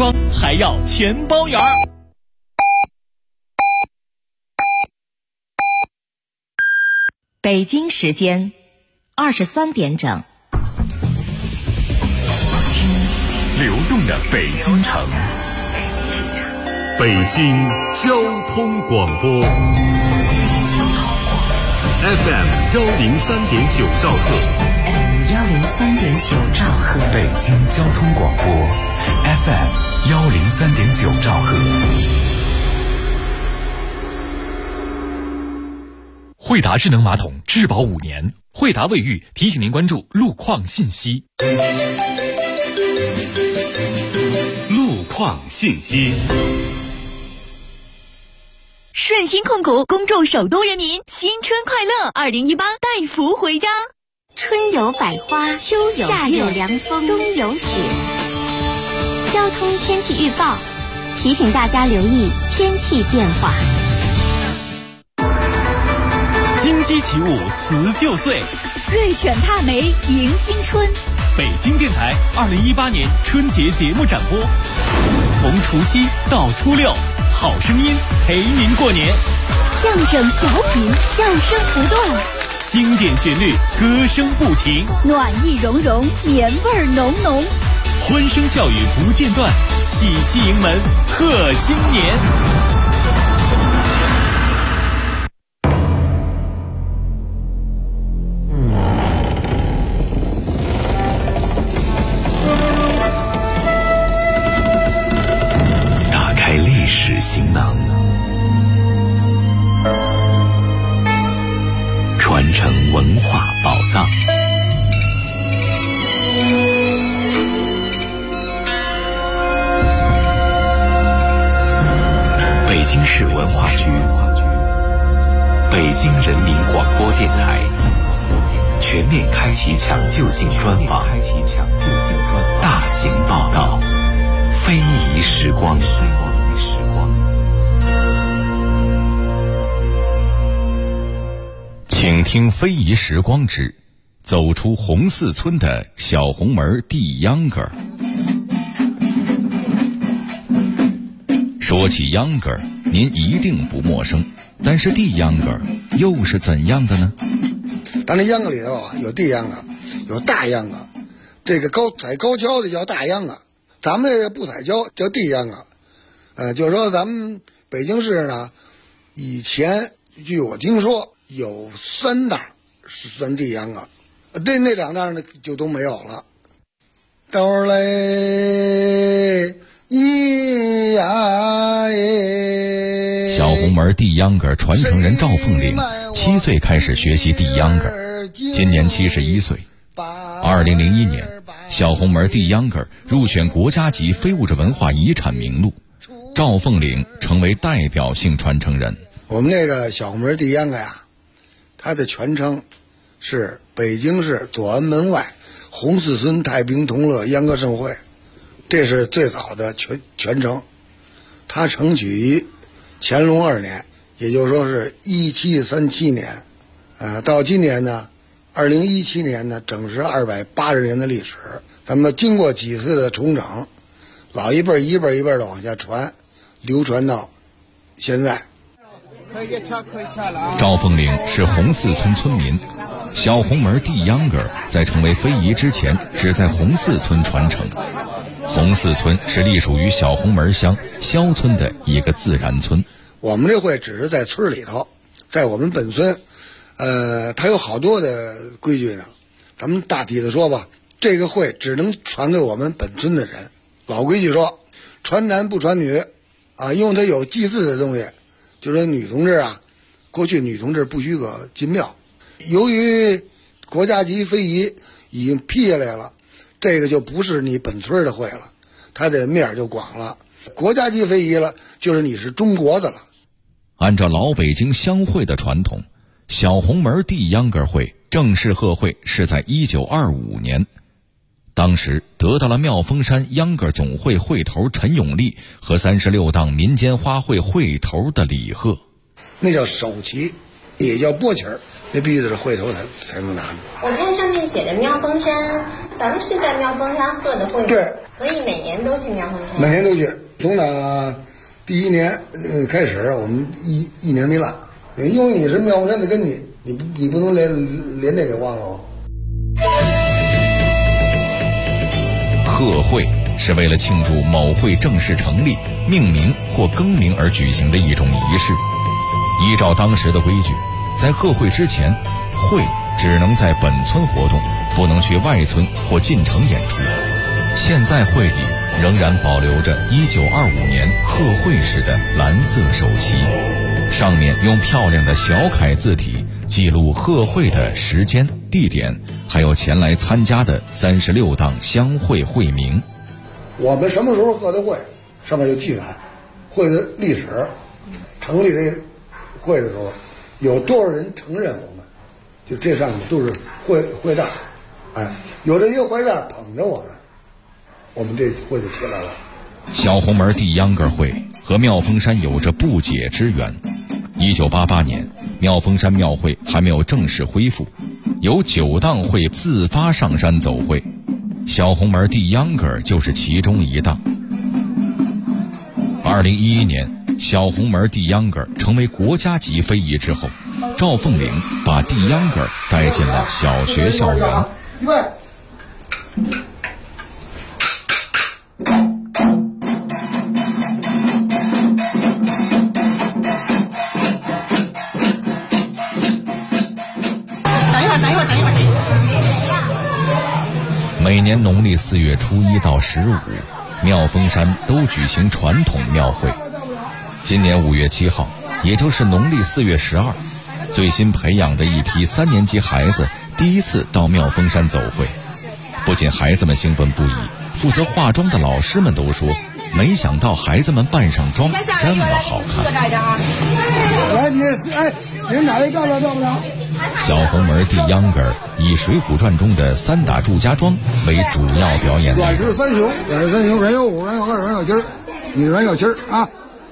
装还要全包圆儿。 北京时间23点整。 流动的北京城，北京交通广播 FM 103.9兆赫 103.9兆赫， 北京交通广播 FM 103.9兆赫。惠达智能马桶质保5年，惠达卫浴提醒您关注路况信息。路况信息。 顺心控股恭祝首都人民新春快乐，2018带福回家。 春有百花，秋有夏有凉风，冬有雪。交通天气预报提醒大家留意天气变化。 金鸡起舞辞旧岁， 瑞犬踏梅迎新春。 北京电台2018年春节节目展播，从除夕到初六，好声音陪您过年。 相声小品，笑声不断， 经典旋律，歌声不停， 暖意融融，年味儿浓浓， 欢声笑语不间断，喜气迎门贺新年。 行囊，传承文化宝藏。北京市文化局、北京人民广播电台全面开启抢救性专访，大型报道，非遗时光。请听非遗时光之走出红四村的小红门地秧歌。说起秧歌，您一定不陌生，但是地秧歌又是怎样的呢？ 咱这秧歌里头啊，有地秧歌，有大秧歌。这个采高跷的叫大秧歌，咱们这个不采跷叫地秧歌。就是说咱们北京市呢，以前据我听说有3档是算地秧歌，那2档呢就都没有了。哆嘞咿呀耶。 小红门地秧歌传承人赵凤玲7岁开始学习地秧歌，今年71岁。2001年，小红门地秧歌入选国家级非物质文化遗产名录，赵凤玲成为代表性传承人。 我们这个小红门地秧歌呀，它的全称是北京市左安门外红四村太平同乐秧歌盛会，这是最早的全称。它成取于乾隆2年，也就是说是1737年。到今年呢，2017年呢，整是280年的历史。咱们经过几次的重整，老一辈一辈的往下传，流传到现在。 赵凤玲是红四村村民，小红门地秧歌在成为非遗之前只在红四村传承。红四村是隶属于小红门乡萧村的一个自然村。 我们这会只是在村里头，在我们本村它有好多的规矩呢。咱们大体的说吧，这个会只能传给我们本村的人。老规矩说，传男不传女啊，因为它有祭祀的东西。就是说女同志啊，过去女同志不许可进庙，由于国家级非遗已经批下来了，这个就不是你本村的会了，它的面就广了。国家级非遗了，就是你是中国的了。 按照老北京乡会的传统，小红门地秧歌会正式贺会是在1925年，当时得到了妙峰山秧歌总会会头陈永利和36档民间花卉会头的礼贺。 那叫首旗， 也叫拨旗儿，那必须是会头才能拿着。 我看上面写着妙峰山，咱们是在妙峰山贺的会吗？ 对， 所以每年都去妙峰山。 每年都去，从那第一年开始，我们一年没落，因为你是妙峰山的根基，你不能连这给忘了。 贺会是为了庆祝某会正式成立、命名或更名而举行的一种仪式。依照当时的规矩，在贺会之前，会只能在本村活动，不能去外村或进城演出。现在会里仍然保留着1925年贺会时的蓝色手旗，上面用漂亮的小楷字体记录贺会的时间、地点，还有前来参加的36档乡会会名。 我们什么时候贺的会，上面有记载，会的历史，成立这会的时候，有多少人承认我们，就这上面都是会带，有这一个会带捧着我们这会就起来了。 小红门地秧歌会和妙峰山有着不解之缘。1988年，妙峰山庙会还没有正式恢复，有9档会自发上山走会，小红门地秧歌就是其中一档。2011年，小红门地秧歌成为国家级非遗之后，赵凤岭把地秧歌带进了小学校园。 预备。 每年农历4月初1到15，妙峰山都举行传统庙会。今年5月7号，也就是农历4月12，最新培养的一批3年级孩子第一次到妙峰山走会。不仅孩子们兴奋不已，负责化妆的老师们都说，没想到孩子们扮上妆这么好看。 来，您哪一个了？对不了？ 小红门地秧歌以《水浒传》中的3打祝家庄为主要表演内容。 阮氏三雄，阮有五，阮有二，阮有七儿，你阮有七儿啊。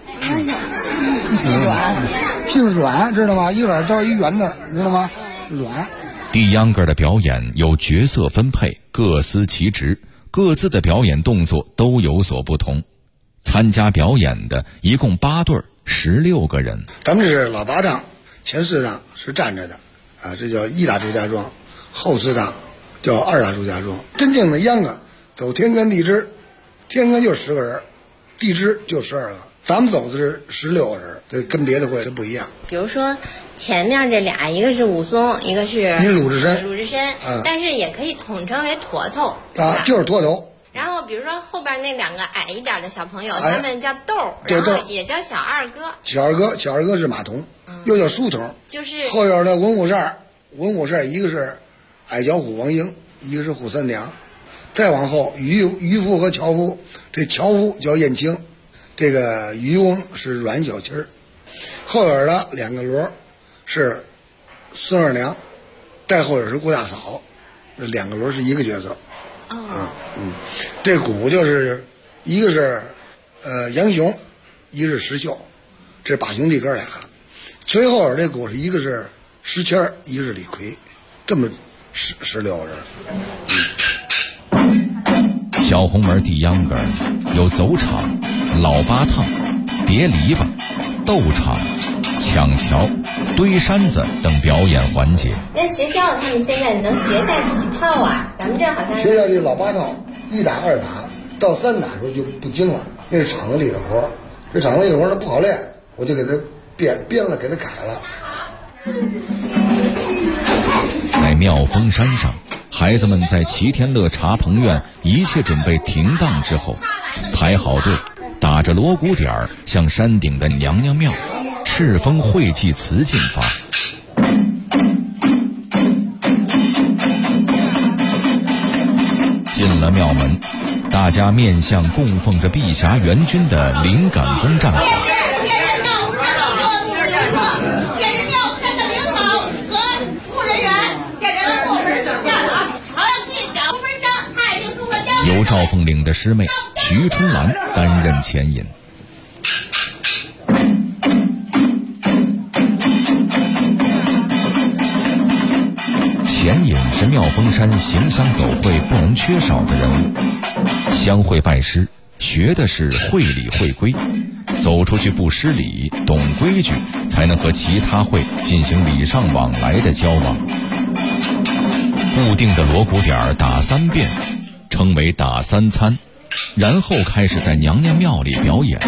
姓阮，知道吗？一软到一圆字，知道吗？阮。 地秧歌的表演有角色分配，各司其职，各自的表演动作都有所不同。参加表演的一共8对，16个人。 咱们这是老8档，前4档是站着的，这叫1打祝家庄，后4档叫2打祝家庄。真正的秧歌走天干地支，天干就10个人，地支就12个。咱们走的是16个人，这跟别的会它不一样。 比如说前面这俩，一个是武松，一个是鲁智深， 但是也可以统称为坨头就是坨头。 然后比如说后边那2个矮一点的小朋友，他们叫豆，然后也叫小二哥。小二哥是马童，又叫书童。就是后边的文武扇，一个是矮脚虎王英，一个是扈三娘。再往后渔夫和樵夫，这樵夫叫燕青，这个渔翁是阮小七儿。后边的2个锣是孙二娘，带后边是顾大嫂，这2个锣是一个角色。这鼓就是一个是杨雄，一个是石秀，这8兄弟哥俩。最后这鼓是一个是石谦，一个是李逵，这么16个人。 小红门地秧歌有走场、老八趟、叠篱笆、斗场、抢桥、堆山子等表演环节。 那学校他们现在能学下几套啊？咱们这好像学校这老8套，1打2打到3打的时候就不精了，那是厂子里的活，这厂子里的活它不好练，我就给它编了，给它改了。 在妙峰山上，孩子们在齐天乐茶棚院一切准备停当之后，排好队，打着锣鼓点儿向山顶的娘娘庙敕封会祭词进发。进了庙门，大家面向供奉着碧霞元君的灵感宫站好。由赵凤岭的师妹徐春兰担任牵引。 钱引是妙峰山行香走会不能缺少的人物。香会拜师，学的是会礼会规，走出去不失礼，懂规矩，才能和其他会进行礼尚往来的交往。固定的锣鼓点打3遍，称为打3餐，然后开始在娘娘庙里表演。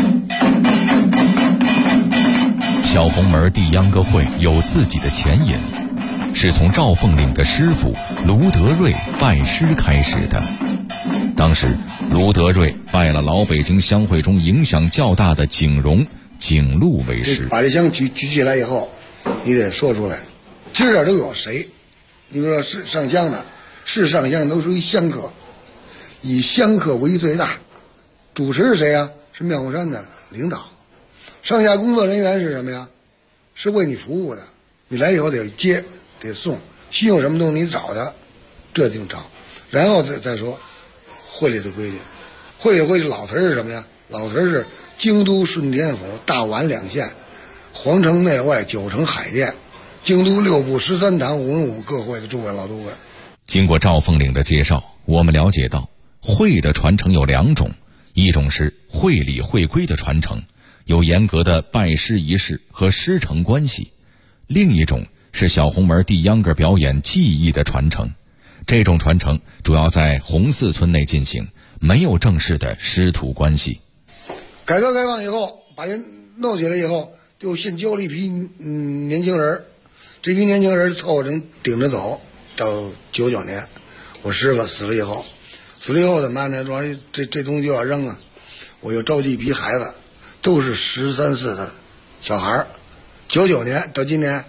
小红门地秧歌会有自己的前引，是从赵凤岭的师傅卢德瑞拜师开始的。当时卢德瑞拜了老北京乡会中影响较大的景荣、景禄为师。 把这香举起来以后，你得说出来，今儿都有谁？你比如说是上香的，是上香都属于香客，以香客为最大。主持是谁呀？是妙峰山的领导。上下工作人员是什么呀？是为你服务的。你来以后得接得送，需要什么东西你找他，这地方找。然后再说会里的规矩。会里的规矩老词是什么呀？老词是京都顺天府大宛2县，皇城内外9城海淀，京都6部13堂文武各会的诸位老都会。 经过赵凤岭的介绍，我们了解到会的传承有2种，一种是会礼会规的传承，有严格的拜师仪式和师承关系；另一种是小红门地秧歌表演技艺的传承，这种传承主要在红四村内进行，没有正式的师徒关系。 改革开放以后，把人弄起来以后，就先教了一批年轻人，这批年轻人凑合着顶着走，到99年，我师傅死了以后怎么办呢？说这东西就要扔啊，我又召集一批孩子，都是13、14的小孩，99年到今年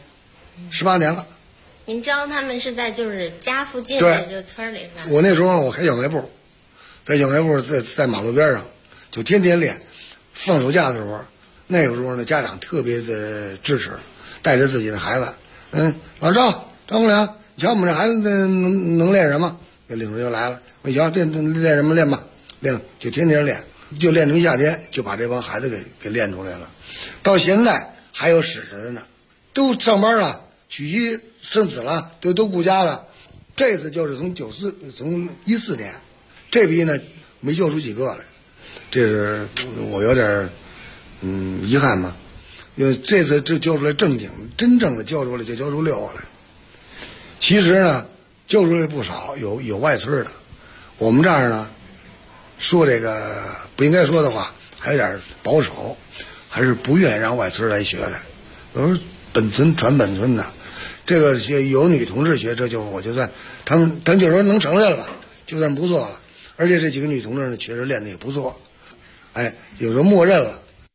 18年了。 您招他们是在就是家附近的就村里是吧？ 我那时候我开小卖部，在小卖部在马路边上，就天天练。放暑假的时候，那个时候呢，家长特别的支持，带着自己的孩子，老赵凤良，你瞧我们这孩子能练什么？这领着就来了，我瞧这练什么练吧，练就天天练，就练成夏天，就把这帮孩子给练出来了。到现在还有使着的呢，都上班了，娶妻生子了，都顾家了。这次就是从14年，这批呢没救出几个来。这是我有点遗憾嘛，因为这次就教出来真正的教出来就教出6个来。其实呢，教出来不少，有外村的。我们这儿呢，说这个不应该说的话，还有点保守，还是不愿意让外村来学来。有时候本村传本村的，这个有女同志学，我就算他们就说能承认了，就算不错了。而且这几个女同志呢，确实练得也不错。有时候默认了。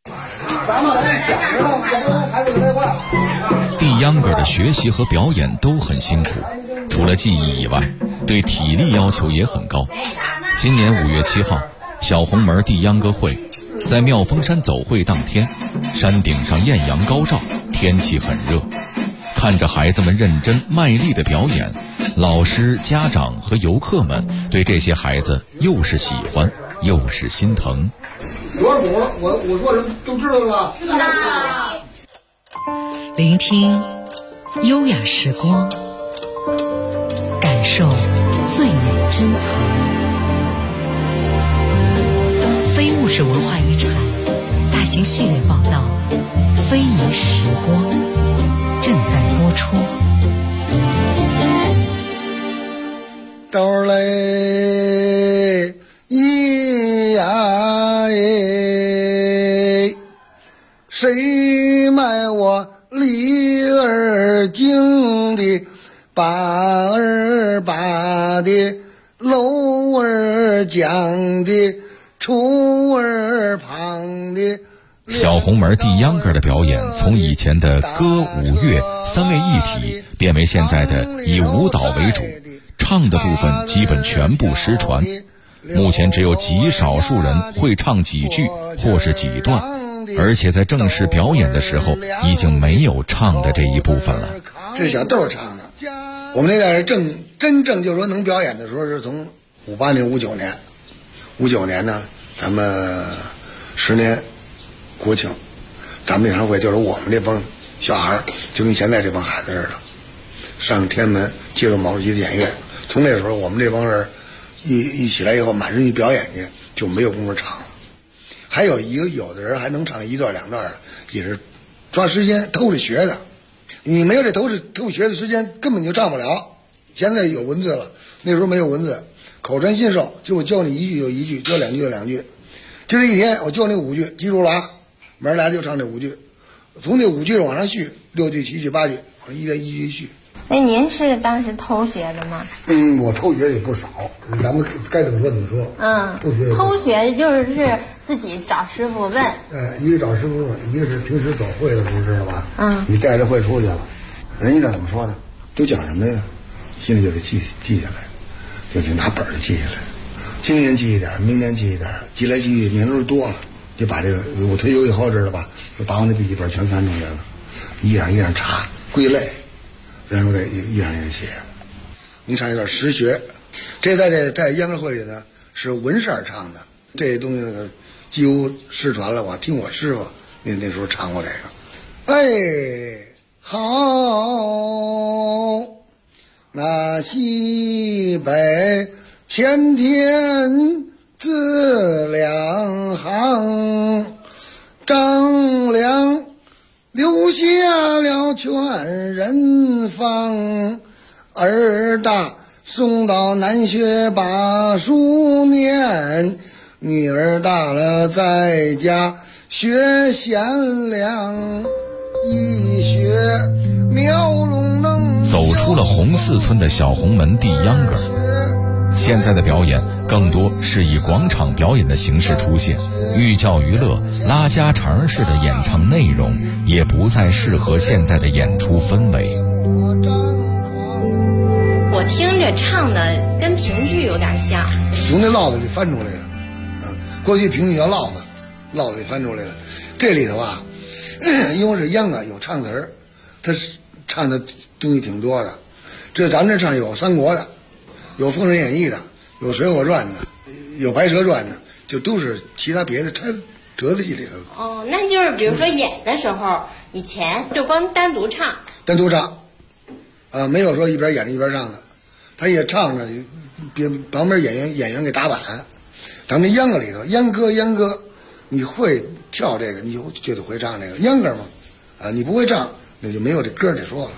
地秧歌的学习和表演都很辛苦，除了技艺以外，对体力要求也很高。今年5月7号，小红门地秧歌会在妙峰山走会当天，山顶上艳阳高照，天气很热。看着孩子们认真卖力的表演，老师、家长和游客们对这些孩子又是喜欢又是心疼。 多少鼓？我说什么都知道了吧？知道。 聆听优雅时光，感受最美珍藏。非物质文化遗产大型系列报道《非遗时光》正在播出。 豆嘞咿呀哎，谁卖我里儿精的把儿把的楼儿讲的出儿旁的。 小红门地秧歌的表演从以前的歌舞乐3位一体变为现在的以舞蹈为主，唱的部分基本全部失传，目前只有极少数人会唱几句或是几段，而且在正式表演的时候已经没有唱的这一部分了。 这是小豆唱的，我们那代人真正就说能表演的时候是从58年、59年呢，咱们10年国庆，咱们那场会就是我们这帮小孩就跟现在这帮孩子似的，上天安门介入毛主席的演乐。从那时候我们这帮人一起来以后，满身去表演去，就没有功夫唱了。还有有的人还能唱1段2段，也是抓时间偷着学的。你没有这偷学的时间，根本就唱不了。现在有文字了，那时候没有文字，口传心授，就我教你一句就一句，教2句就2句。就这一天我教你5句，记住了啊，明儿来就唱这5句，从这5句往上续，6句7句8句，我一句一句续。 那您是当时偷学的吗？ 我偷学也不少，咱们该怎么说怎么说。 偷学就是自己找师傅问。 一个找师傅问，一个是平时走会的时候知道吧？你带着会出去了，人家那怎么说呢？都讲什么呀？心里就得记下来，就得拿本儿记下来。今年记一点，明年记一点，记来记去年头多了，就把这个我退休以后知道吧？就把我那笔记本全翻出来了，一样一样查归类。然后再一样一样写。你唱一段实学，这在秧歌会里呢是文事儿唱的，这东西呢几乎失传了。我听我师傅那时候唱过这个。好，那西北千田自两行，张良留下了全人方，儿大送到南学把书念，女儿大了在家学贤良，一学苗龙能。 走出了红四村的小红门地秧歌，现在的表演更多是以广场表演的形式出现，寓教于乐、拉家常式的演唱内容也不再适合现在的演出氛围。 我听着唱的跟评剧有点像， 从那烙子里翻出来了。过去评剧叫烙子，烙子里翻出来了。这里头啊，因为是秧歌有唱词儿，他唱的东西挺多的。这咱们这唱有三国的，有《封神演义》的，有《水浒传》的，有《白蛇传》的，就都是其他别的折子戏里头。 那就是比如说演的时候，以前就光单独唱， 没有说一边演着一边唱的，他也唱着，别旁边演员给打板。咱们秧歌里头，秧歌，你会跳这个，你就得会唱这个秧歌嘛，你不会唱，那就没有这歌得说了。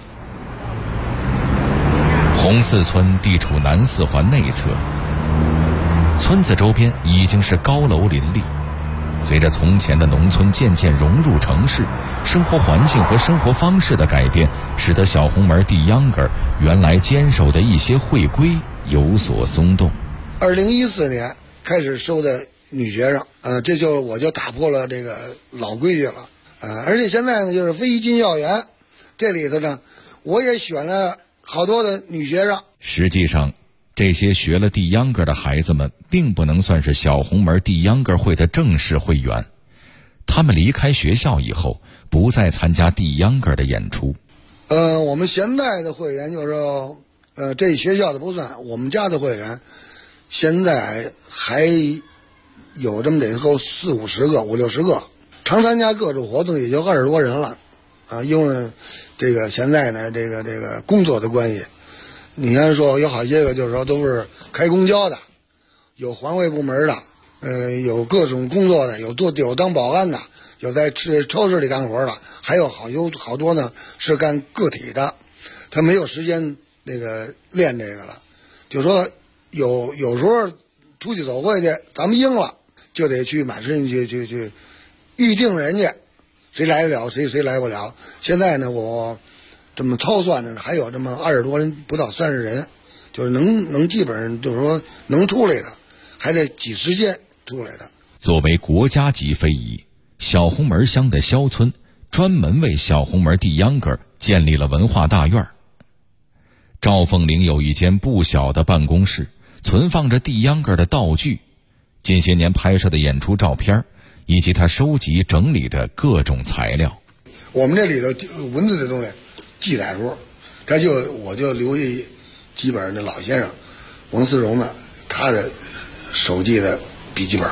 红四村地处南四环内侧，村子周边已经是高楼林立。随着从前的农村渐渐融入城市，生活环境和生活方式的改变，使得小红门地秧歌原来坚守的一些会规有所松动。 2014年开始收的女学生，这就我就打破了这个老规矩了，而且现在呢就是非进校园，这里头呢我也选了好多的女学生。 实际上这些学了地秧歌的孩子们并不能算是小红门地秧歌会的正式会员，他们离开学校以后不再参加地秧歌的演出。 我们现在的会员就是说这学校的不算，我们家的会员现在还有这么得够40-50个50-60个，常参加各种活动也就20多人了因为这个现在呢这个工作的关系，你看说有好些个就是说都是开公交的，有环卫部门的，有各种工作的，有当保安的，有在超市里干活的，还有好多呢是干个体的，他没有时间那个练这个了，就说有时候出去走会去，咱们应了就得去满身去预定人家，谁来得了谁来不了。现在呢我这么操算着还有这么20多人，不到30人，就是能基本上就是说能出来的，还得挤时间出来的。 作为国家级非遗，小红门乡的肖村专门为小红门地秧歌建立了文化大院。赵凤玲有一间不小的办公室，存放着地秧歌的道具、近些年拍摄的演出照片，以及他收集整理的各种材料。 我们这里头文字的东西记载书，我就留下几本那老先生王思荣的他的手记的笔记本。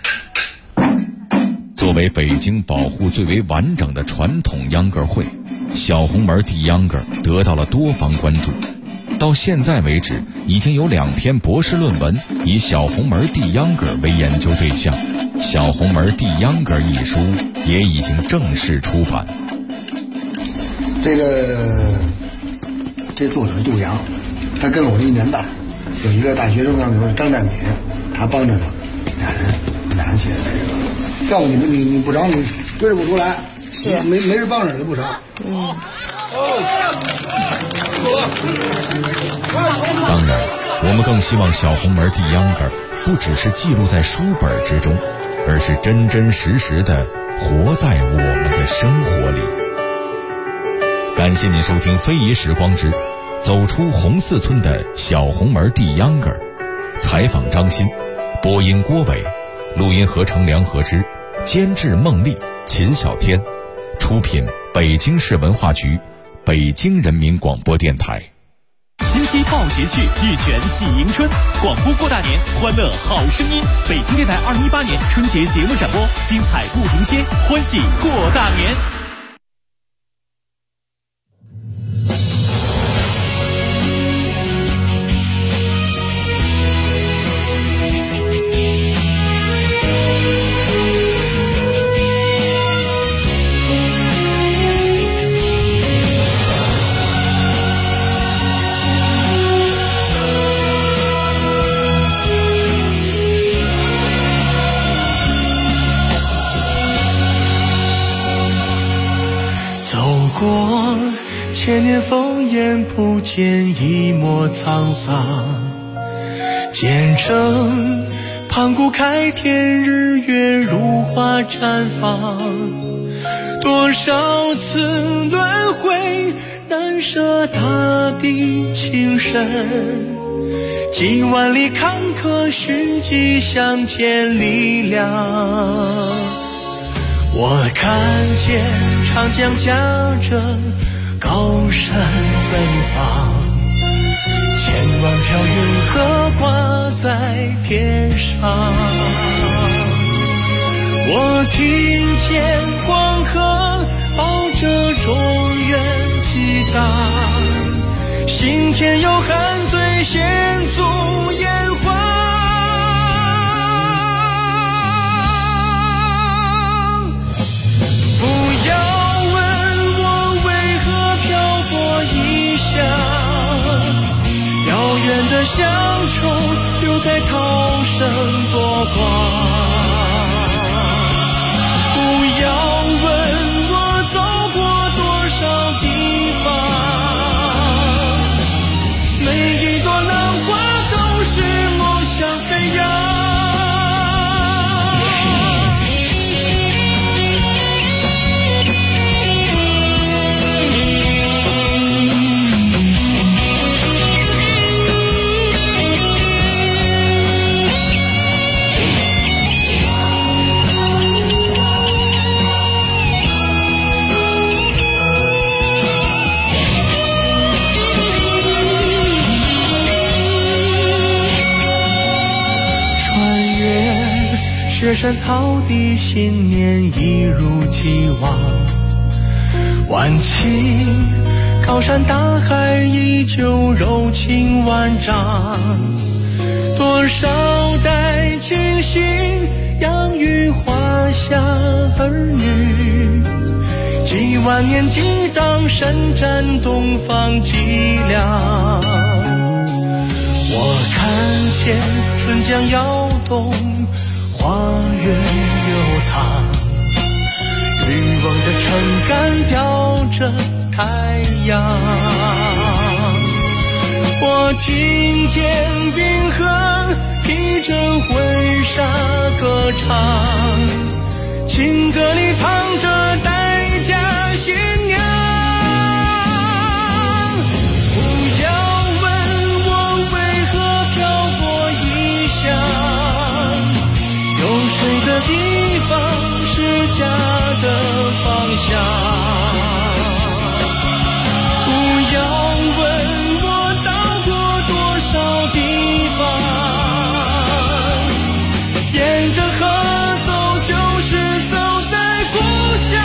作为北京保护最为完整的传统秧歌会， 小红门地秧歌得到了多方关注。到现在为止，已经有2篇博士论文以小红门地秧歌为研究对象，《小红门地秧歌》一书也已经正式出版。 这作者杜阳，他跟了我1年半，有一个大学生，就是张占敏，他帮着他，俩人写的这个。要不你不着，你追不出来，是没人帮着你不成。 当然，我们更希望小红门地秧歌不只是记录在书本之中，而是真真实实的活在我们的生活里。感谢您收听非遗时光之走出红四村的小红门地秧歌，采访张鑫，播音郭伟，录音合成梁和之，监制孟丽、秦小天，出品北京市文化局、北京人民广播电台。 金鸡报节趣，玉泉喜迎春，广播过大年，欢乐好声音。北京电台2018年春节节目展播，精彩不停歇，欢喜过大年。 千年烽烟不见一抹沧桑，见证盘古开天，日月如花绽放。多少次轮回，难舍大地情深，几万里坎坷，虚迹相见力量。我看见长江夹着高山奔放，千万条云河挂在天上。我听见黄河抱着中原激荡，心田有汉醉献足炎黄。不要遥远的乡愁留在涛声波光，不要问我走过多少地方，每一朵浪花都是梦想飞扬。雪山草地，新年一如既往，万顷高山大海依旧柔情万丈。多少代亲信养育华夏儿女，几万年激荡，伸展东方脊梁。我看见春江摇动，花月流淌，渔翁的撑杆吊着太阳。我听见冰河披着婚纱歌唱，情歌里藏着待嫁新娘。不要问我为何漂泊异乡，有水的地方是家的方向。不要问我到过多少地方，沿着河走就是走在故乡。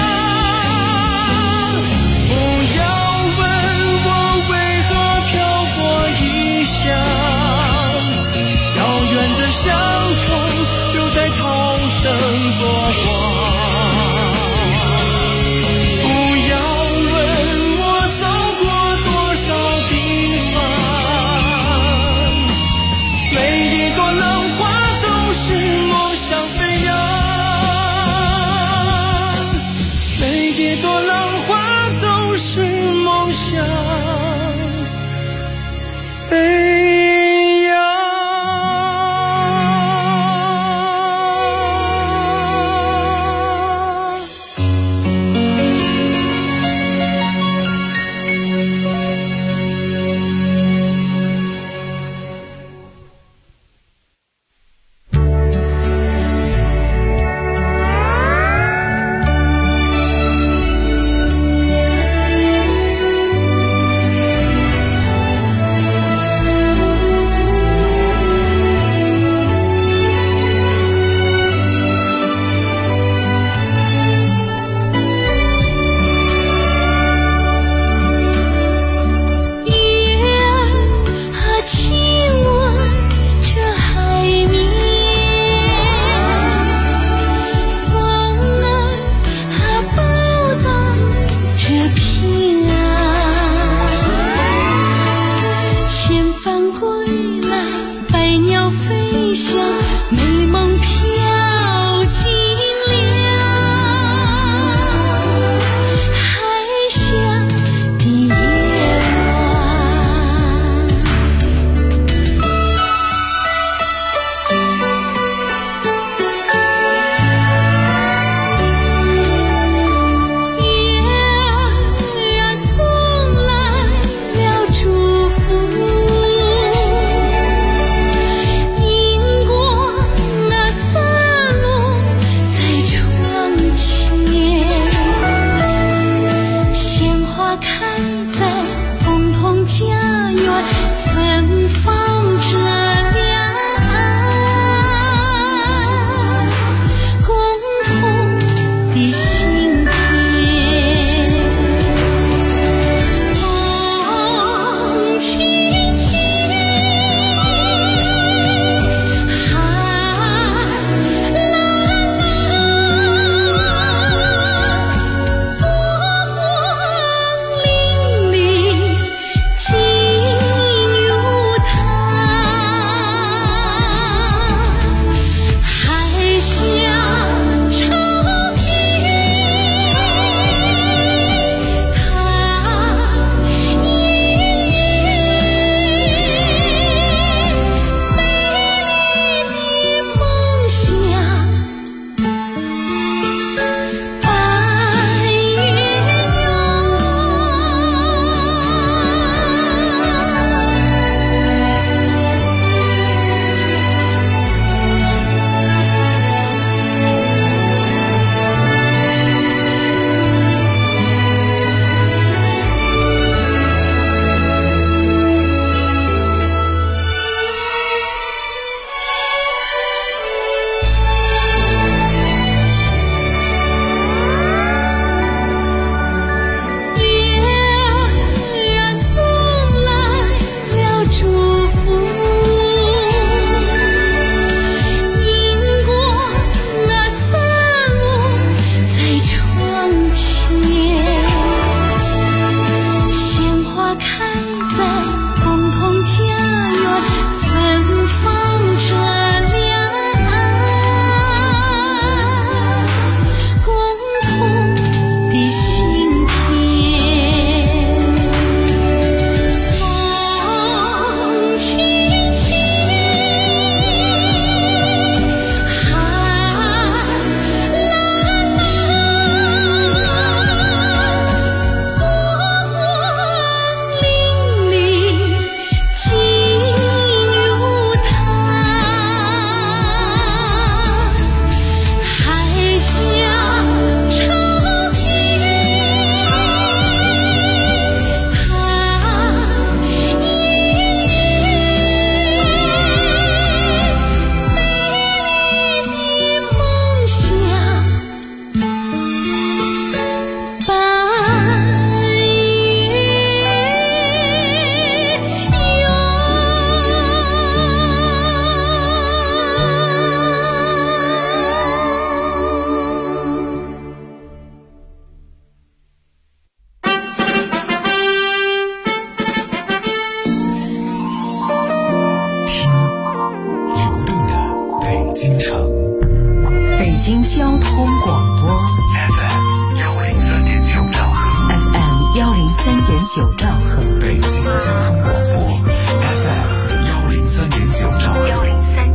京交通广播 FM 103.9兆赫 FM 103.9兆赫， 北京交通广播 FM 103.9兆赫。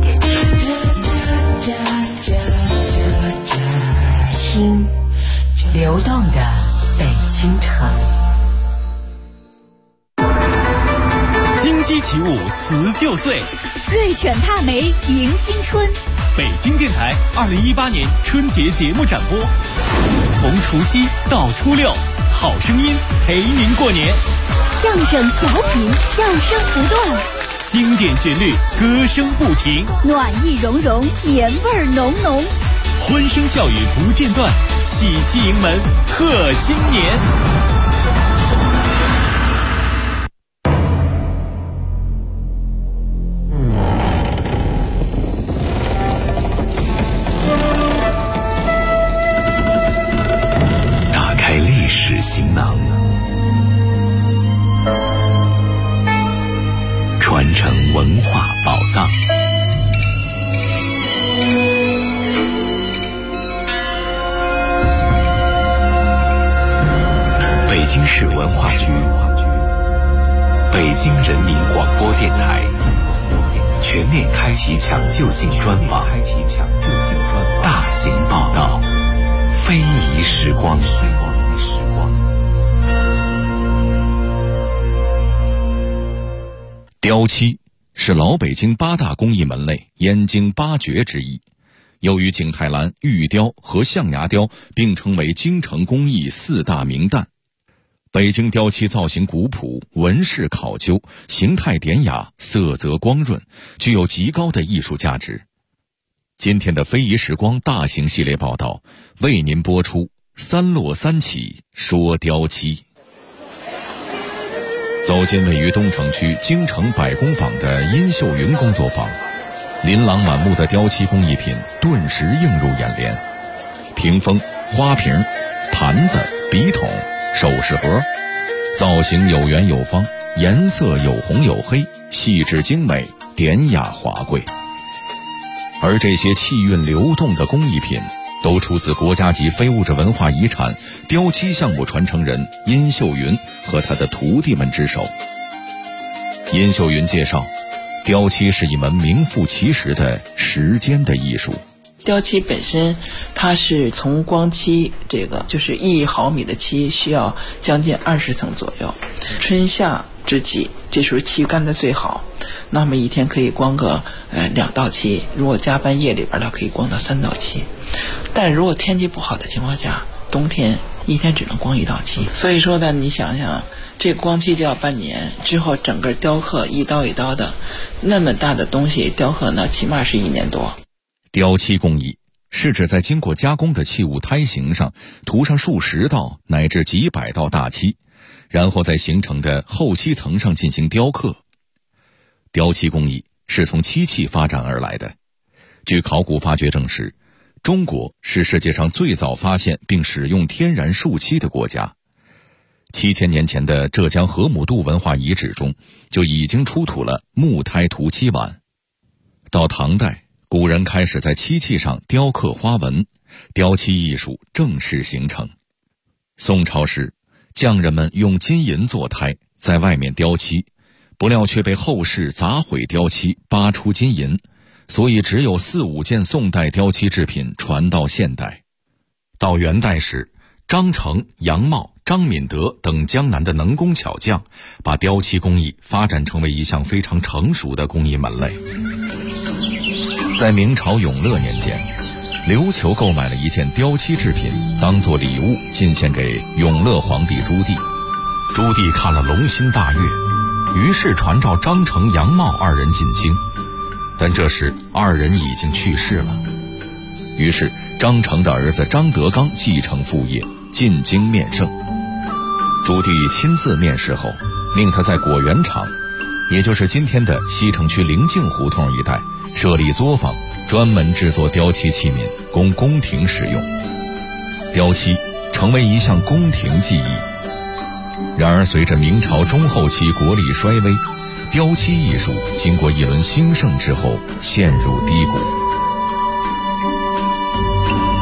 听流动的北京城。 金鸡起舞辞旧岁， 瑞犬踏梅迎新春。 北京电台2018年春节节目展播，从除夕到初六，好声音陪您过年。 相声小品，笑声不断， 经典旋律，歌声不停， 暖意融融，年味浓浓， 欢声笑语不间断，喜气迎门贺新年。打开历史行囊，传承文化宝藏。北京市文化局、北京人民广播电台全面开启抢救性专访，大型报道，非遗时光。 雕漆是老北京8大工艺门类燕京8绝之一，又与景泰蓝、玉雕和象牙雕并称为京城工艺4大名旦。北京雕漆造型古朴，纹饰考究，形态典雅，色泽光润，具有极高的艺术价值。今天的非遗时光大型系列报道为您播出3落3起说雕漆。走进位于东城区京城百工坊的殷秀云工作坊，琳琅满目的雕漆工艺品顿时映入眼帘。屏风、花瓶、盘子、笔筒、首饰盒，造型有圆有方，颜色有红有黑，细致精美，典雅华贵。而这些气韵流动的工艺品都出自国家级非物质文化遗产雕漆项目传承人殷秀云和他的徒弟们之手。殷秀云介绍，雕漆是一门名副其实的时间的艺术。 雕漆本身它是从光漆，这个就是1毫米的漆需要将近20层左右，春夏之际这时候漆干得最好，那么一天可以光个2道漆，如果加班夜里边它可以光到3道漆，但如果天气不好的情况下，冬天一天只能光1道漆。所以说呢，你想想这光漆就要半年，之后整个雕刻一刀一刀的那么大的东西雕刻呢，起码是1年多。 雕漆工艺是指在经过加工的器物胎形上涂上数十道乃至几百道大漆，然后在形成的后漆层上进行雕刻。雕漆工艺是从漆器发展而来的。据考古发掘证实，中国是世界上最早发现并使用天然树漆的国家。7000年前的浙江河姆渡文化遗址中就已经出土了木胎涂漆碗。到唐代，古人开始在漆器上雕刻花纹，雕漆艺术正式形成。宋朝时，匠人们用金银做胎，在外面雕漆，不料却被后世砸毁雕漆，扒出金银，所以只有4、5件宋代雕漆制品传到现代。到元代时，张成、杨茂、张敏德等江南的能工巧匠把雕漆工艺发展成为一项非常成熟的工艺门类。在明朝永乐年间，琉球购买了一件雕漆制品，当作礼物进献给永乐皇帝朱棣。朱棣看了龙心大悦，于是传召张成、杨茂2人进京，但这时2人已经去世了。于是张成的儿子张德刚继承父业，进京面圣。朱棣亲自面试后，命他在果园场，也就是今天的西城区灵境胡同一带设立作坊，专门制作雕漆器皿，供宫廷使用。雕漆成为一项宫廷技艺。然而随着明朝中后期国力衰微，雕漆艺术经过一轮兴盛之后陷入低谷。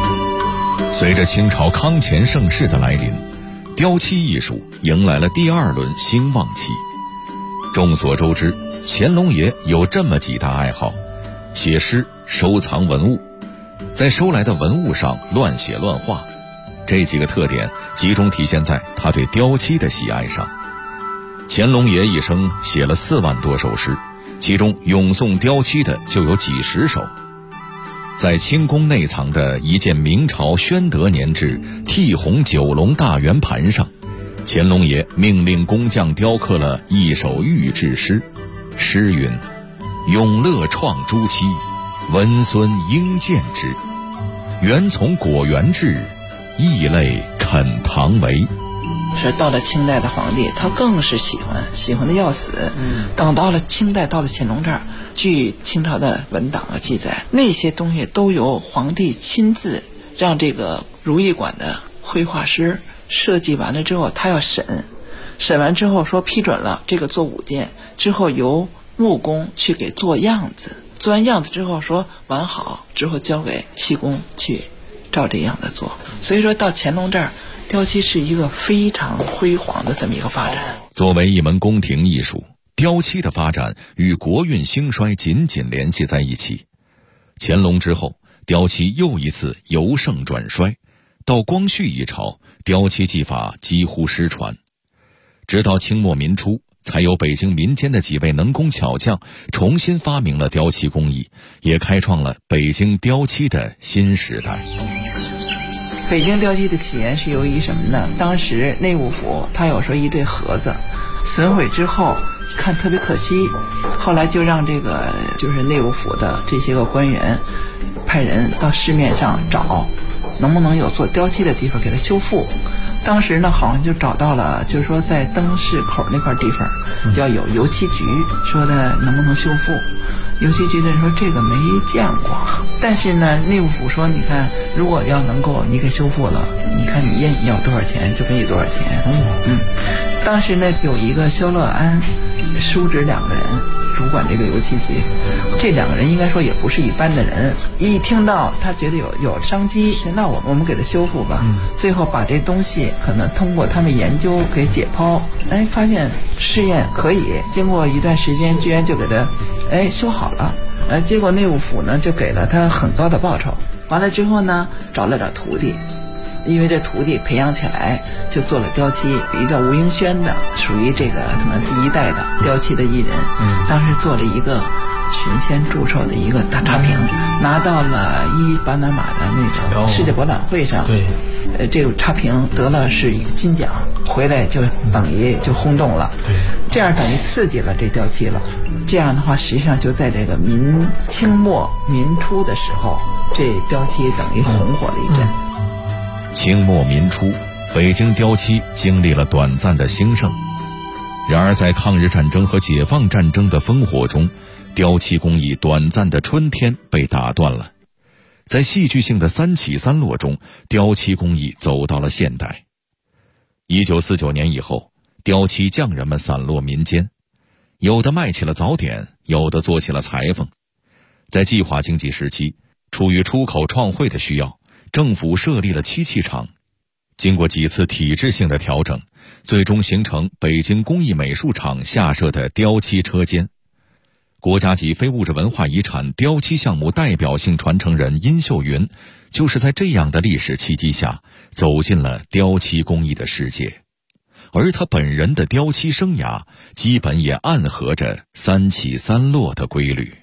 随着清朝康乾盛世的来临，雕漆艺术迎来了第2轮兴旺期。众所周知，乾隆爷有这么几大爱好：写诗、收藏文物，在收来的文物上乱写乱画。这几个特点集中体现在他对雕漆的喜爱上。乾隆爷一生写了4万多首诗，其中咏颂雕漆的就有几十首。在清宫内藏的一件明朝宣德年制剔红9龙大圆盘上，乾隆爷命令工匠雕刻了一首御制诗，诗云：永乐创朱漆，文孙应见之，原从果园制，异类肯堂为。 是到了清代的皇帝，他更是喜欢的要死。等到了清代，到了乾隆这儿，据清朝的文档记载，那些东西都由皇帝亲自让这个如意馆的绘画师设计完了之后，他要审完之后说批准了，这个做5件之后，由木工去给做样子，做完样子之后说完好之后，交给漆工去照这样的做。所以说到乾隆这儿，雕漆是一个非常辉煌的这么一个发展。 作为一门宫廷艺术，雕漆的发展与国运兴衰紧紧联系在一起。乾隆之后，雕漆又一次由盛转衰，到光绪一朝，雕漆技法几乎失传。直到清末民初，才有北京民间的几位能工巧匠重新发明了雕漆工艺，也开创了北京雕漆的新时代。 北京雕漆的起源是由于什么呢？当时内务府他有说一对盒子损毁之后看特别可惜，后来就让这个就是内务府的这些个官员派人到市面上找能不能有做雕漆的地方给它修复。当时呢好像就找到了，就是说在灯市口那块地方要有油漆局，说的能不能修复。油漆局的人说这个没见过，但是呢内务府说你看如果要能够你给修复了，你看你要多少钱就给你多少钱。当时呢有一个萧乐安、叔侄2个人主管这个油漆局，这2个人应该说也不是一般的人，一听到他觉得有商机，那我们给他修复吧。最后把这东西可能通过他们研究给解剖，发现试验可以，经过一段时间居然就给他修好了。结果内务府呢就给了他很高的报酬。完了之后呢找了点徒弟，因为这徒弟培养起来就做了雕漆，一个叫吴英轩的，属于这个可能第1代的雕漆的艺人，当时做了一个群仙祝寿的一个大茶瓶，拿到了巴拿马的那个世界博览会上，这个茶瓶得了是一个金奖，回来就等于就轰动了，这样等于刺激了这雕漆了。这样的话实际上就在这个清末民初的时候，这雕漆等于红火了一阵。 清末民初，北京雕漆经历了短暂的兴盛。然而在抗日战争和解放战争的烽火中，雕漆工艺短暂的春天被打断了。在戏剧性的3起3落中，雕漆工艺走到了现代。1949年以后，雕漆匠人们散落民间，有的卖起了早点，有的做起了裁缝。在计划经济时期，出于出口创汇的需要，政府设立了漆器厂。经过几次体制性的调整，最终形成北京工艺美术厂下设的雕漆车间。国家级非物质文化遗产雕漆项目代表性传承人殷秀云，就是在这样的历史契机下走进了雕漆工艺的世界。而他本人的雕漆生涯基本也暗合着3起3落的规律。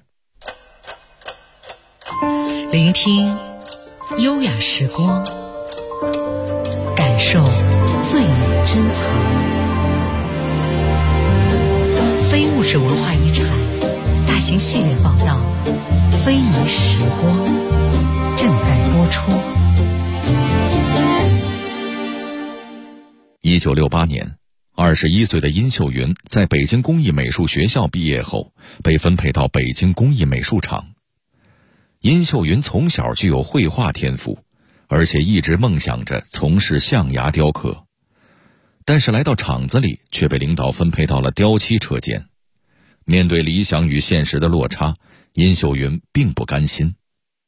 聆听优雅时光，感受最美珍藏。非物质文化遗产大型系列报道《非遗时光》正在播出。 1968年，21岁的殷秀云在北京工艺美术学校毕业后，被分配到北京工艺美术厂。殷秀云从小具有绘画天赋，而且一直梦想着从事象牙雕刻，但是来到厂子里却被领导分配到了雕漆车间。面对理想与现实的落差，殷秀云并不甘心。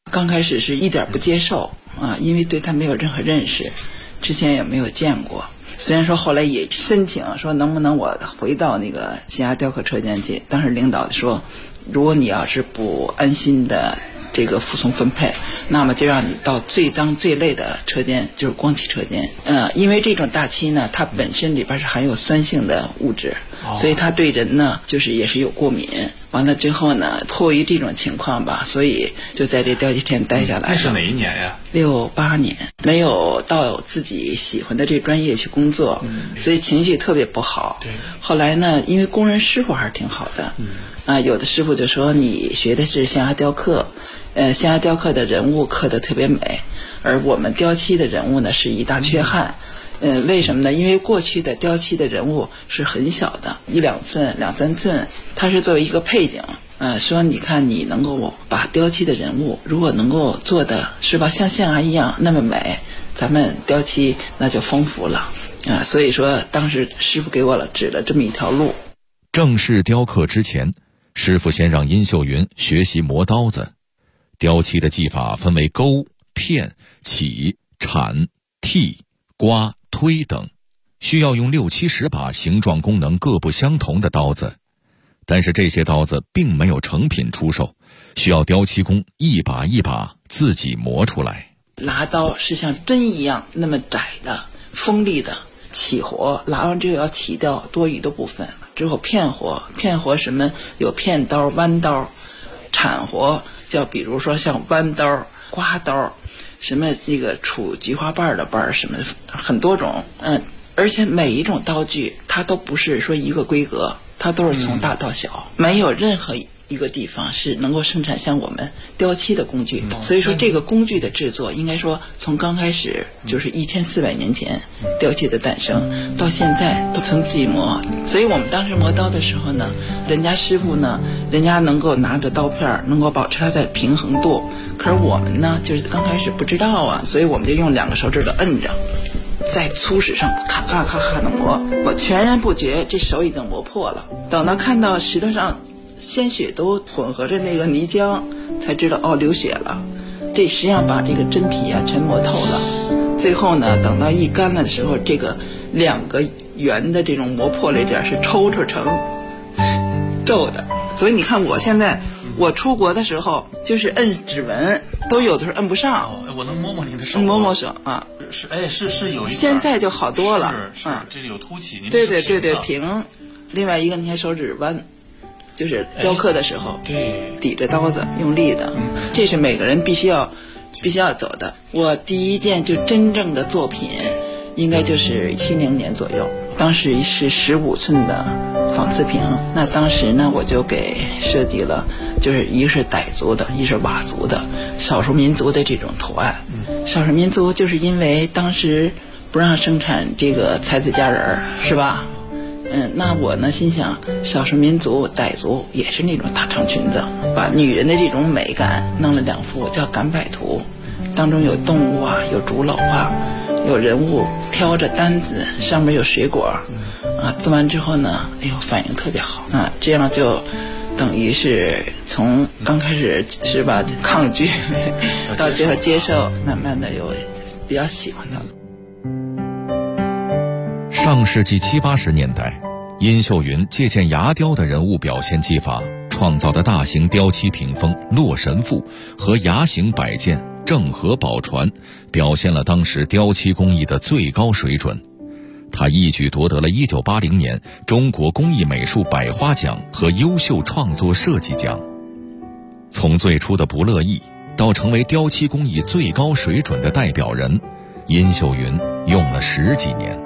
刚开始是一点不接受啊，因为对他没有任何认识，之前也没有见过。虽然说后来也申请说能不能我回到那个新华雕刻车间去，当时领导说，如果你要是不安心的这个服从分配，那么就让你到最脏最累的车间，就是光漆车间。因为这种大漆呢，它本身里边是含有酸性的物质，所以它对人呢就是也是有过敏。完了之后呢，迫于这种情况吧，所以就在这雕漆店待下来。 那是哪一年呀 ？68年，没有到自己喜欢的这专业去工作，所以情绪特别不好。 对。 后来呢，因为工人师傅还是挺好的，有的师傅就说你学的是象牙雕刻，象牙雕刻的人物刻得特别美，而我们雕漆的人物呢是一大缺憾。为什么呢？因为过去的雕漆的人物是很小的，1-2寸、2-3寸，它是作为一个配景。说你看你能够把雕漆的人物如果能够做的是吧像象牙一样那么美，咱们雕漆那就丰富了所以说当时师傅给我指了这么一条路。 正式雕刻之前，师傅先让殷秀云学习磨刀子。雕漆的技法分为勾、片、起、铲、剔、刮、推等，需要用6-7-10把形状功能各不相同的刀子，但是这些刀子并没有成品出售，需要雕漆工一把一把自己磨出来。 拉刀是像针一样那么窄的锋利的，起活拉完之后要起掉多余的部分，之后片活什么有片刀、弯刀，铲活叫比如说像弯刀、刮刀，什么那个杵菊花瓣的瓣什么的，很多种。而且每一种刀具它都不是说一个规格，它都是从大到小，没有任何一个地方是能够生产像我们雕漆的工具。所以说这个工具的制作应该说从刚开始就是1400年前雕漆的诞生到现在都从自己磨。所以我们当时磨刀的时候呢，人家师傅呢，人家能够拿着刀片能够保持它的平衡度，可是我们呢就是刚开始不知道啊，所以我们就用2个手指头摁着，在粗石上咔咔咔咔的磨，我全然不觉这手已经磨破了。等到看到石头上鲜血都混合着那个泥浆，才知道流血了。这实际上把这个真皮全磨透了。最后呢，等到一干了的时候，这个2个圆的这种磨破了一点是抽成皱的。所以你看我现在我出国的时候就是摁指纹都有的时候摁不上。 我能摸摸您的手吗？ 摸摸手啊。 是有一点。 现在就好多了。 是这里有凸起。 对平。另外一个你看手指弯，就是雕刻的时候抵着刀子用力的，这是每个人必须要走的。我第一件就真正的作品应该就是70年左右，当时是15寸的仿瓷瓶。那当时呢我就给设计了，就是一个是傣族的，一是佤族的少数民族的这种图案。少数民族就是因为当时不让生产这个才子佳人是吧，那我呢心想少数民族傣族也是那种大长裙子，把女人的这种美感弄了2幅叫赶摆图，当中有动物有竹篓有人物挑着担子，上面有水果做完之后呢反应特别好这样就等于是从刚开始是吧抗拒到最后接受，慢慢的有比较喜欢它。 上世纪70-80年代，殷秀云借鉴牙雕的人物表现技法，创造的大型雕漆屏风洛神赋和牙形摆件正合宝船，表现了当时雕漆工艺的最高水准。他一举夺得了1980年中国工艺美术百花奖和优秀创作设计奖。从最初的不乐意到成为雕漆工艺最高水准的代表人，殷秀云用了10几年。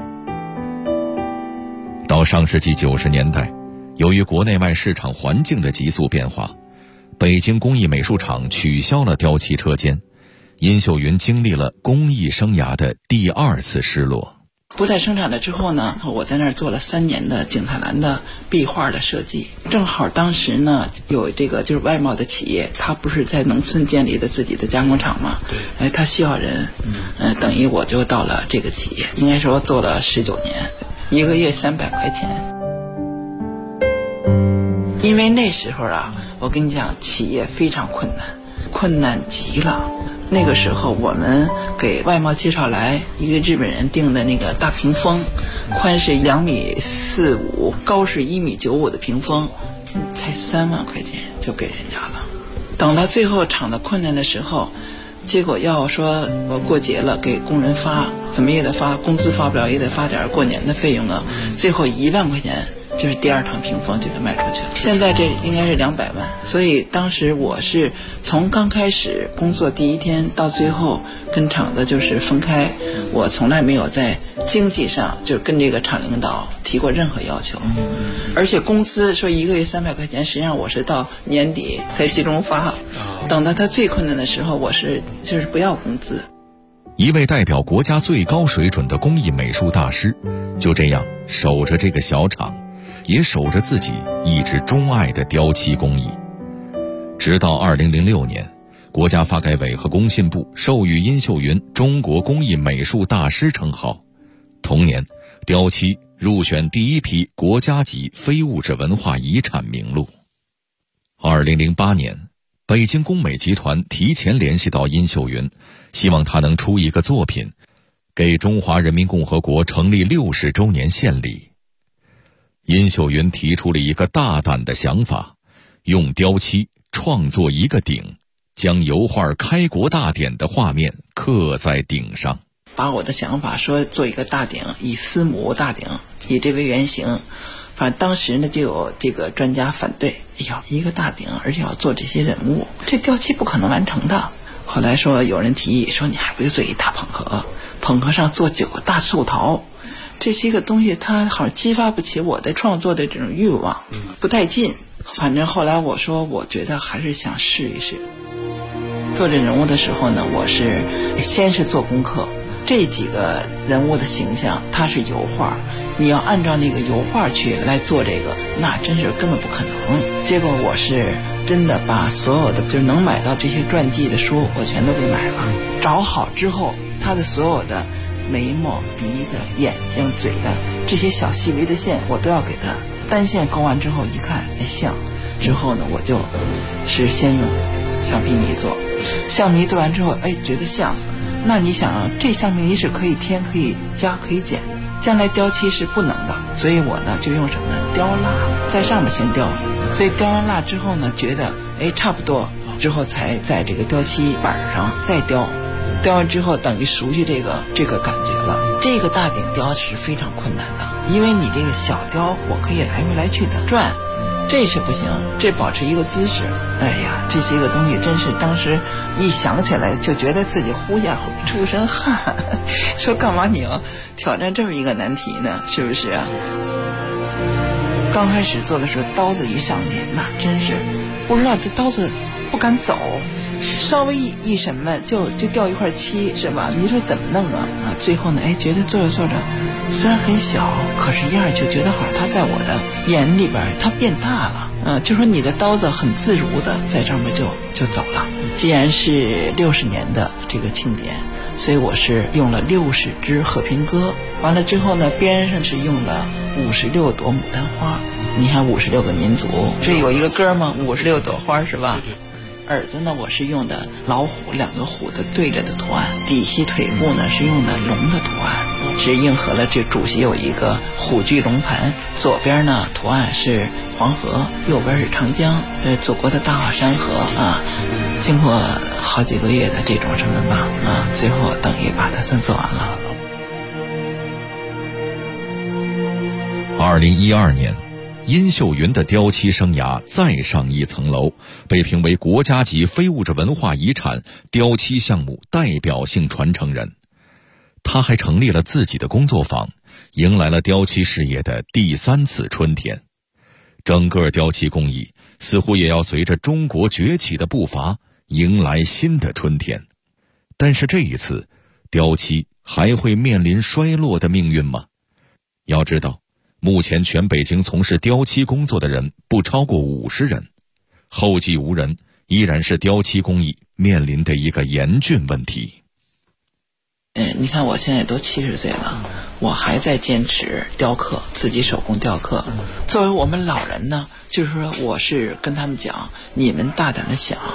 到上世纪90年代，由于国内外市场环境的急速变化，北京工艺美术厂取消了雕漆车间，殷秀云经历了工艺生涯的第2次失落。 不再生产了之后呢，我在那儿做了3年的景泰蓝的壁画的设计。正好当时呢有这个就是外贸的企业，他不是在农村建立的自己的加工厂吗？对，他需要人，等于我就到了这个企业，应该说做了19年，1个月300块钱。因为那时候我跟你讲，企业非常困困难极了。那个时候我们给外贸介绍来一个日本人订的那个大屏风，宽是2.45米，高是1.95米的屏风，才3万块钱就给人家了。等到最后厂子困难的时候，结果要说我过节了给工人发，怎么也得发，工资发不了也得发点过年的费用啊。最后1万块钱就是第2趟屏风就给卖出去了。现在这应该是200万。所以当时我是从刚开始工作第1天到最后跟厂子就是分开，我从来没有在经济上就跟这个厂领导提过任何要求。而且工资说1个月300块钱，实际上我是到年底才集中发。等到他最困难的时候，我就是不要工资。 一位代表国家最高水准的工艺美术大师，就这样守着这个小厂，也守着自己一直钟爱的雕漆工艺。直到2006年，国家发改委和工信部授予殷秀云中国工艺美术大师称号。同年，雕漆入选第1批国家级非物质文化遗产名录。2008年，北京工美集团提前联系到殷秀云，希望她能出一个作品，给中华人民共和国成立60周年献礼。殷秀云提出了一个大胆的想法，用雕漆创作一个鼎，将油画开国大典的画面刻在鼎上。 把我的想法说做一个大鼎，以司母大鼎以这为原型。反正当时呢就有这个专家反对，哎呦，一个大鼎而且要做这些人物，这雕漆不可能完成的。后来说有人提议说，你还不如做一大捧盒，捧盒上做9个大寿桃，这些个东西它好像激发不起我的创作的这种欲望，不带劲。反正后来我说我觉得还是想试一试。做这人物的时候呢，我是先是做功课，这几个人物的形象它是油画，你要按照那个油画去来做这个，那真是根本不可能。结果我是真的把所有的就是能买到这些传记的书我全都给买了，找好之后他的所有的眉毛、鼻子、眼睛、嘴的这些小细微的线我都要给他单线勾完之后一看像，之后呢我就是先用橡皮泥做，橡皮泥做完之后觉得像，那你想这橡皮泥是可以添可以加可以减，将来雕漆是不能的，所以我呢就用什么呢？雕蜡，在上面先雕，所以雕完蜡之后呢，觉得差不多，之后才在这个雕漆板上再雕，雕完之后等于熟悉这个感觉了。这个大鼎雕是非常困难的，因为你这个小雕我可以来回来去的转，这是不行，这保持一个姿势。这些个东西真是当时一想起来就觉得自己呼下出身汗，说干嘛你要挑战这么一个难题呢？是不是啊？刚开始做的时候，刀子一上去，那真是不知道这刀子不敢走，稍微一什么就掉一块漆，是吧？你说怎么弄啊？最后呢，觉得做着做着，虽然很小，可是一下就觉得好像它在我的眼里边它变大了。就说你的刀子很自如的在上面就走了。既然是60年的这个庆典，所以我是用了60支和平鸽，完了之后呢，边上是用了56朵牡丹花。你看56个民族，这有一个歌吗？56朵花是吧？耳子呢，我是用的老虎2个虎的对着的图案，底细腿部呢是用的龙的图案，是应和了这主席有一个虎踞龙盘，左边呢图案是黄河，右边是长江，祖国的大好山河啊。经过好几个月的这种什么吧最后等于把它算做完了。 2012年，殷秀云的雕漆生涯再上一层楼，被评为国家级非物质文化遗产雕漆项目代表性传承人。他还成立了自己的工作坊，迎来了雕漆事业的第3次春天。整个雕漆工艺似乎也要随着中国崛起的步伐迎来新的春天。但是这一次，雕漆还会面临衰落的命运吗？要知道，目前全北京从事雕漆工作的人不超过50人，后继无人依然是雕漆工艺面临的一个严峻问题。 你看我现在都70岁了，我还在坚持雕刻，自己手工雕刻。作为我们老人呢，就是说我是跟他们讲，你们大胆的想，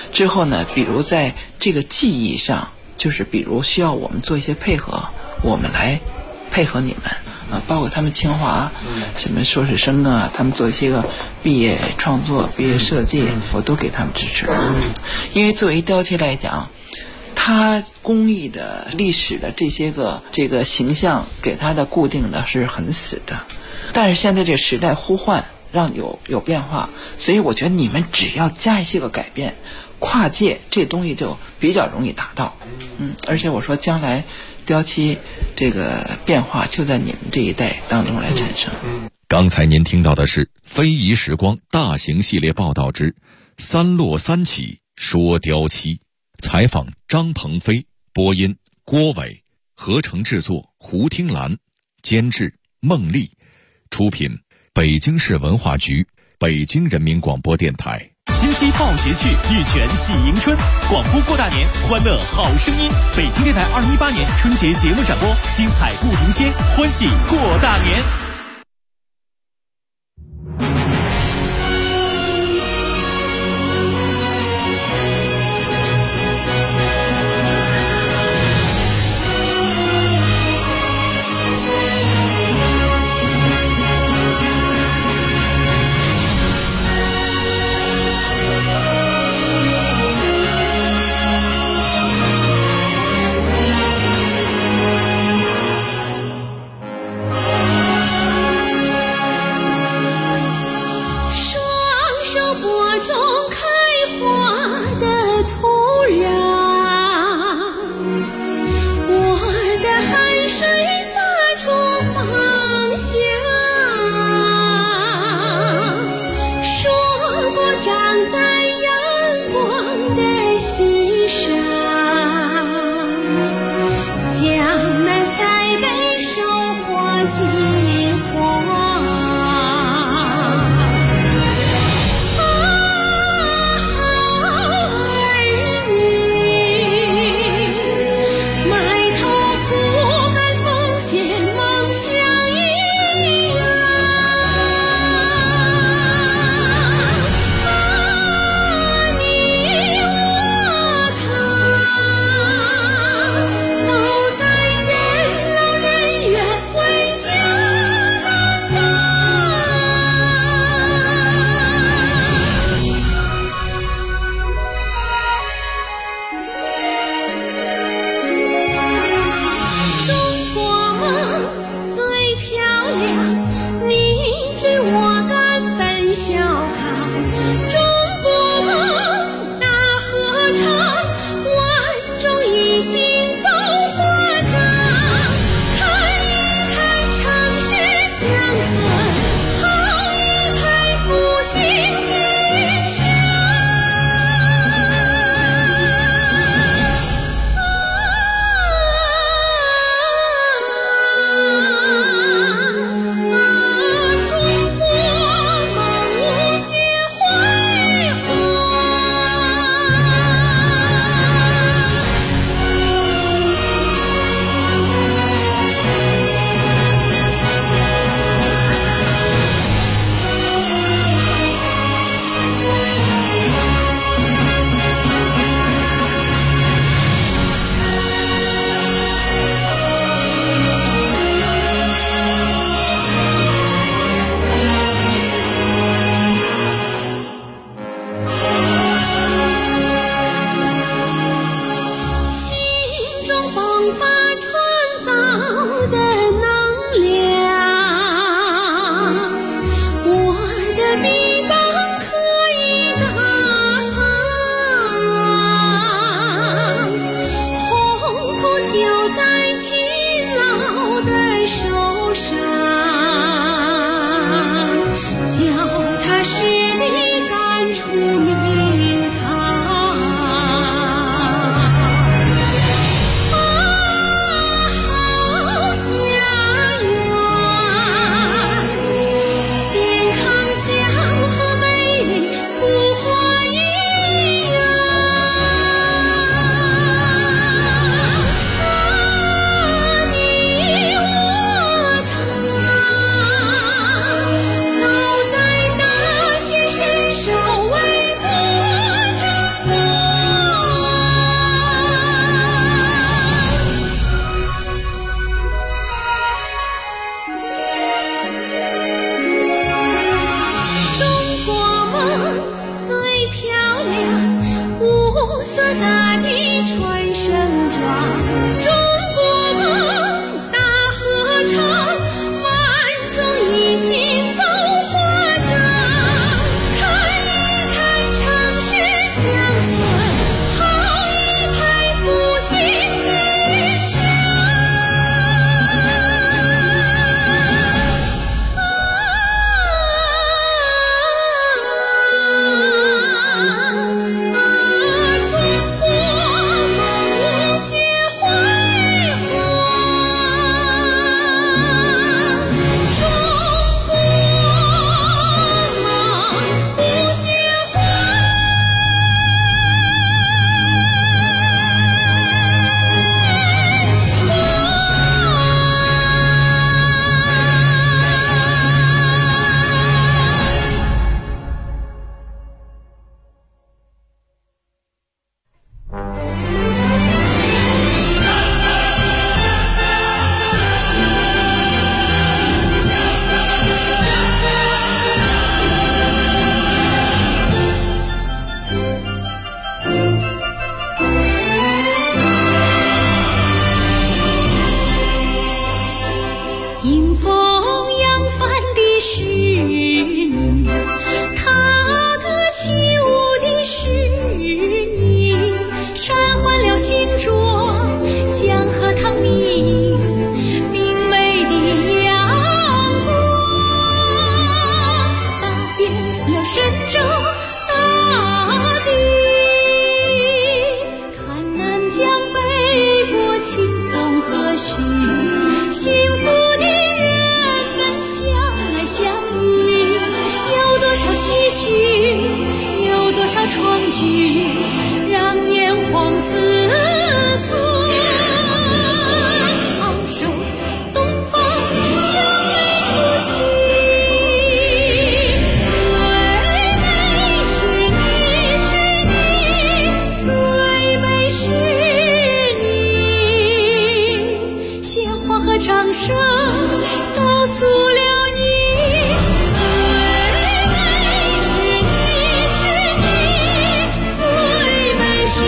之后呢，比如在这个技艺上，就是比如需要我们做一些配合，我们来配合你们啊，包括他们清华什么硕士生啊，他们做一些个毕业创作、毕业设计，我都给他们支持。因为作为雕漆来讲，它工艺的历史的这个形象给它的固定的是很死的，但是现在这个时代呼唤，让有变化，所以我觉得你们只要加一些个改变，跨界这东西就比较容易达到。而且我说将来雕漆这个变化就在你们这一代当中来产生。 刚才您听到的是非遗时光大型系列报道之三落三起说雕漆，采访张鹏飞，播音郭伟，合成制作胡听兰，监制孟丽，出品北京市文化局、北京人民广播电台。 金鸡报节趣，玉泉喜迎春，广播过大年，欢乐好声音。北京电台2018年春节节目展播，精彩不停歇，欢喜过大年。 迎风扬帆的是你，踏歌起舞的是你，闪换了星浊江河汤明，明媚的阳光洒遍了神州大地，看南疆北国清风和煦，幸福的人们相爱相依，有多少唏嘘，有多少创举，让炎黄子孙昂首东方扬眉吐气。最美是你，是你，最美是你，鲜花和掌声告诉了你，最美是你，是你，最美是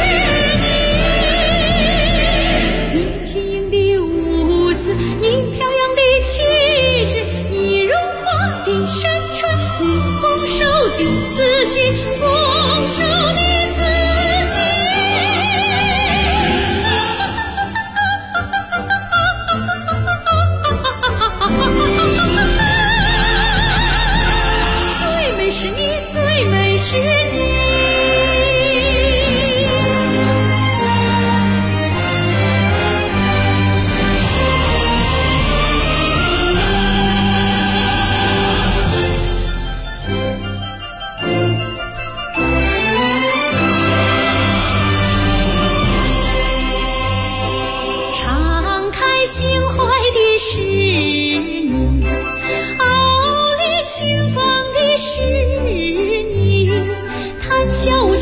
你。你轻盈的舞姿，你飘扬的气质，你如花的山川，你丰收的四季。